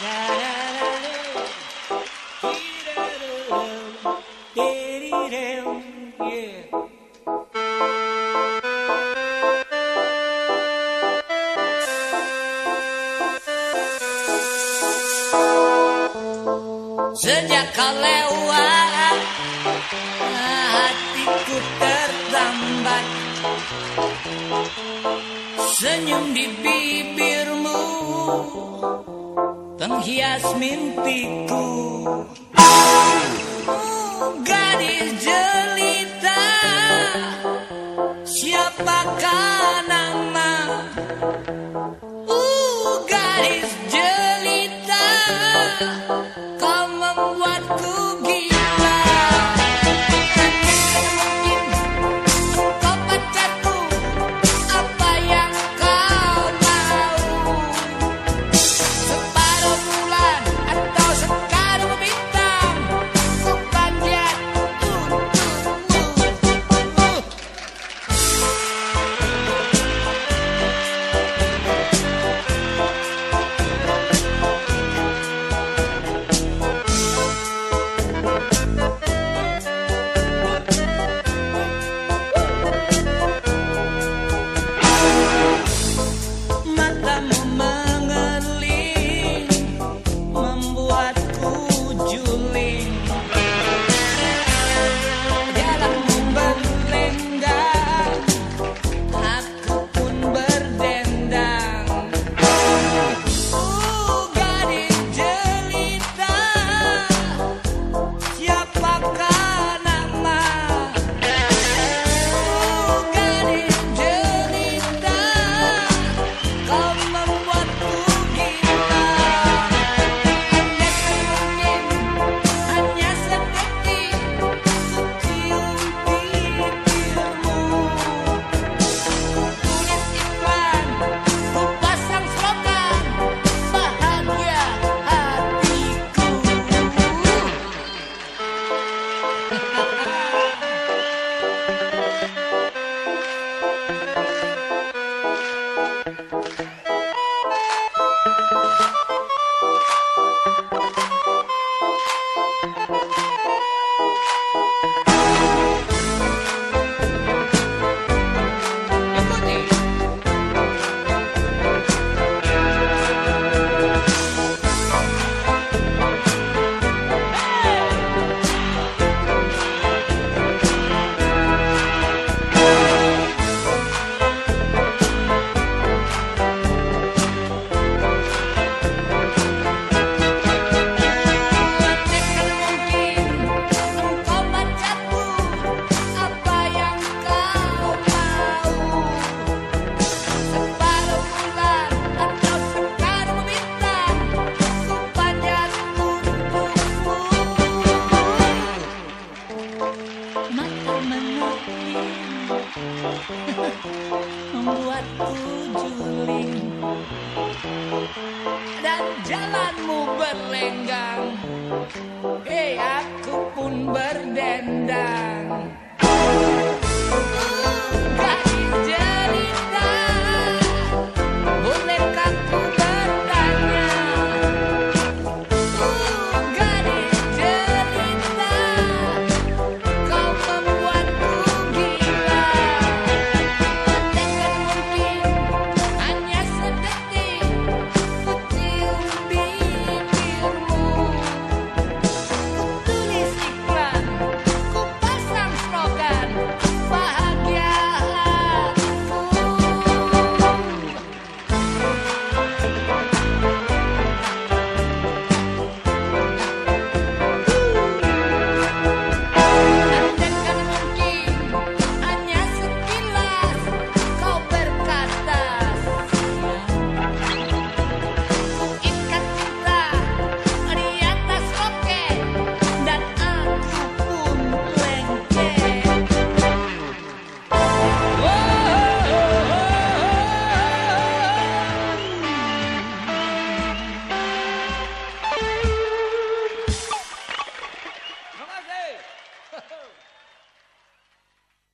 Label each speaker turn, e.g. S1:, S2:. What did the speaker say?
S1: Sejak kau lewat, hatiku tertambat. Senyum di bibirmu penghias mimpiku. Gadis jelita, siapakah nama? Gadis jelita, kau membuatku gila. Mungkin kau pacarku, apa yang kau mau? Separuh bulan atau sekarung bintang, ku panjat untukmu. Matamu mengerling, membuatku juling. Jalanmu berlenggang, aku pun berdendang. Gadis jelita, siapakah nama? Gadis jelita, kau membuatku gila. Andaikan mungkin hanya sedetik ku cium bibirmu. Tulis iklan, ku pasang slogan, bahagia hatiku. Mata mengerling, membuatku juling. Dan jalanmu berlenggang, aku pun berdendang.